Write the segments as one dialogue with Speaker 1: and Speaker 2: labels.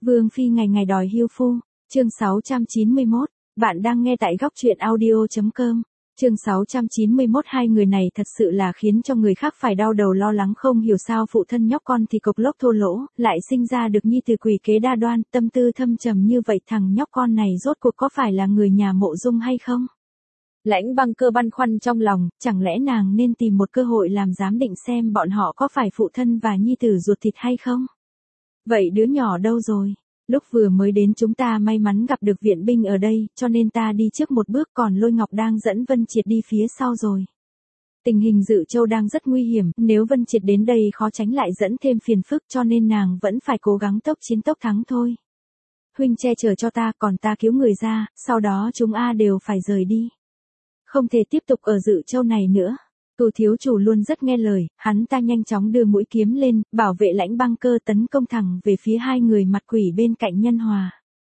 Speaker 1: Vương Phi ngày ngày đòi hưu phu, chương 691, bạn đang nghe tại góc truyện audio.com. Chương 691 hai người này thật sự là khiến cho người khác phải đau đầu lo lắng không hiểu sao phụ thân nhóc con thì cộc lốc thô lỗ, lại sinh ra được nhi tử quỷ kế đa đoan, tâm tư thâm trầm như vậy thằng nhóc con này rốt cuộc có phải là người nhà Mộ Dung hay không? Lãnh Băng Cơ băn khoăn trong lòng, chẳng lẽ nàng nên tìm một cơ hội làm giám định xem bọn họ có phải phụ thân và nhi tử ruột thịt hay không? Vậy đứa nhỏ đâu rồi? Lúc vừa mới đến chúng ta may mắn gặp được viện binh ở đây, cho nên ta đi trước một bước, còn Lôi Ngọc đang dẫn Vân Triệt đi phía sau rồi. Tình hình Dự Châu đang rất nguy hiểm, nếu Vân Triệt đến đây khó tránh lại dẫn thêm phiền phức, cho nên nàng vẫn phải cố gắng tốc chiến tốc thắng thôi. Huynh che chở cho ta, còn ta cứu người ra, sau đó chúng đều phải rời đi. Không thể tiếp tục ở Dự Châu này nữa. Cửu thiếu chủ luôn rất nghe lời, hắn ta nhanh chóng đưa mũi kiếm lên, bảo vệ Lãnh Băng Cơ tấn công thẳng về phía hai người mặt quỷ bên cạnh Nhân Hòa.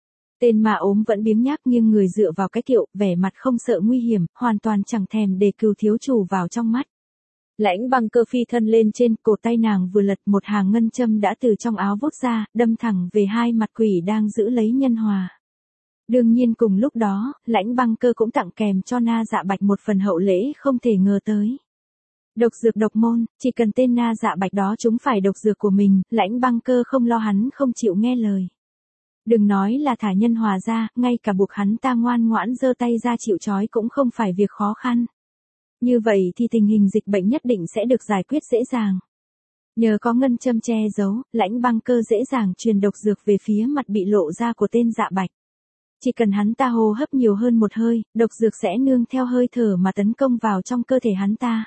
Speaker 1: Tên ma ốm vẫn biếng nhác nghiêng người dựa vào cái kiệu, vẻ mặt không sợ nguy hiểm, hoàn toàn chẳng thèm để Cửu thiếu chủ vào trong mắt. Lãnh Băng Cơ phi thân lên trên, cổ tay nàng vừa lật, một hàng ngân châm đã từ trong áo vút ra, đâm thẳng về hai mặt quỷ đang giữ lấy Nhân Hòa. Đương nhiên cùng lúc đó, Lãnh Băng Cơ cũng tặng kèm cho Na Dạ Bạch một phần hậu lễ không thể ngờ tới. Độc dược độc môn, chỉ cần tên Na Dạ Bạch đó chúng phải độc dược của mình, Lãnh Băng Cơ không lo hắn không chịu nghe lời. Đừng nói là thả Nhân Hòa ra, ngay cả buộc hắn ta ngoan ngoãn giơ tay ra chịu trói cũng không phải việc khó khăn. Như vậy thì tình hình dịch bệnh nhất định sẽ được giải quyết dễ dàng. Nhờ có ngân châm che giấu, Lãnh Băng Cơ dễ dàng truyền độc dược về phía mặt bị lộ ra của tên Dạ Bạch. Chỉ cần hắn ta hô hấp nhiều hơn một hơi, độc dược sẽ nương theo hơi thở mà tấn công vào trong cơ thể hắn ta.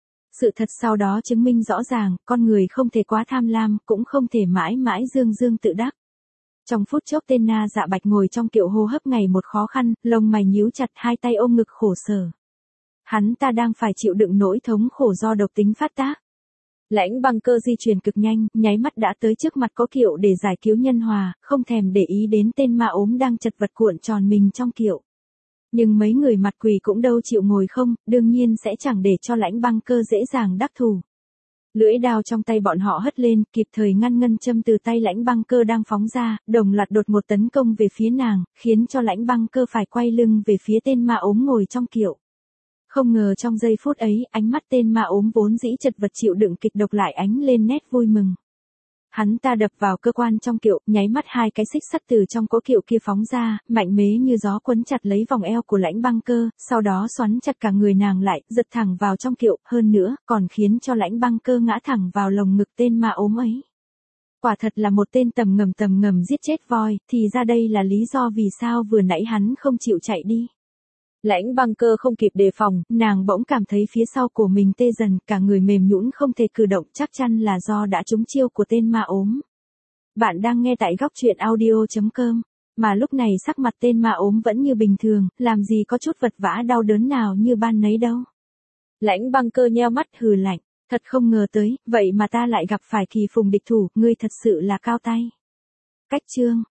Speaker 1: Sự thật sau đó chứng minh rõ ràng, con người không thể quá tham lam, cũng không thể mãi mãi dương dương tự đắc. Trong phút chốc tên Na Dạ Bạch ngồi trong kiệu hô hấp ngày một khó khăn, lông mày nhíu chặt, hai tay ôm ngực khổ sở. Hắn ta đang phải chịu đựng nỗi thống khổ do độc tính phát tác. Lãnh Băng Cơ di chuyển cực nhanh, nháy mắt đã tới trước mặt có kiệu để giải cứu Nhân Hòa, không thèm để ý đến tên ma ốm đang chật vật cuộn tròn mình trong kiệu. Nhưng mấy người mặt quỷ cũng đâu chịu ngồi không, đương nhiên sẽ chẳng để cho Lãnh Băng Cơ dễ dàng đắc thủ. Lưỡi đao trong tay bọn họ hất lên, kịp thời ngăn ngân châm từ tay Lãnh Băng Cơ đang phóng ra, đồng loạt đột một tấn công về phía nàng, khiến cho Lãnh Băng Cơ phải quay lưng về phía tên ma ốm ngồi trong kiệu. Không ngờ trong giây phút ấy, ánh mắt tên ma ốm vốn dĩ chật vật chịu đựng kịch độc lại ánh lên nét vui mừng. Hắn ta đập vào cơ quan trong kiệu, nháy mắt hai cái xích sắt từ trong cỗ kiệu kia phóng ra, mạnh mẽ như gió quấn chặt lấy vòng eo của Lãnh Băng Cơ, sau đó xoắn chặt cả người nàng lại, giật thẳng vào trong kiệu, hơn nữa, còn khiến cho Lãnh Băng Cơ ngã thẳng vào lồng ngực tên ma ốm ấy. Quả thật là một tên tầm ngầm giết chết voi, thì ra đây là lý do vì sao vừa nãy hắn không chịu chạy đi. Lãnh Băng Cơ không kịp đề phòng, nàng bỗng cảm thấy phía sau của mình tê dần, cả người mềm nhũn không thể cử động, chắc chắn là do đã trúng chiêu của tên ma ốm. Bạn đang nghe tại góc truyện audio.com, mà lúc này sắc mặt tên ma ốm vẫn như bình thường, làm gì có chút vật vã đau đớn nào như ban nấy đâu. Lãnh Băng Cơ nheo mắt hừ lạnh, thật không ngờ tới, vậy mà ta lại gặp phải kỳ phùng địch thủ, ngươi thật sự là cao tay. Cách chương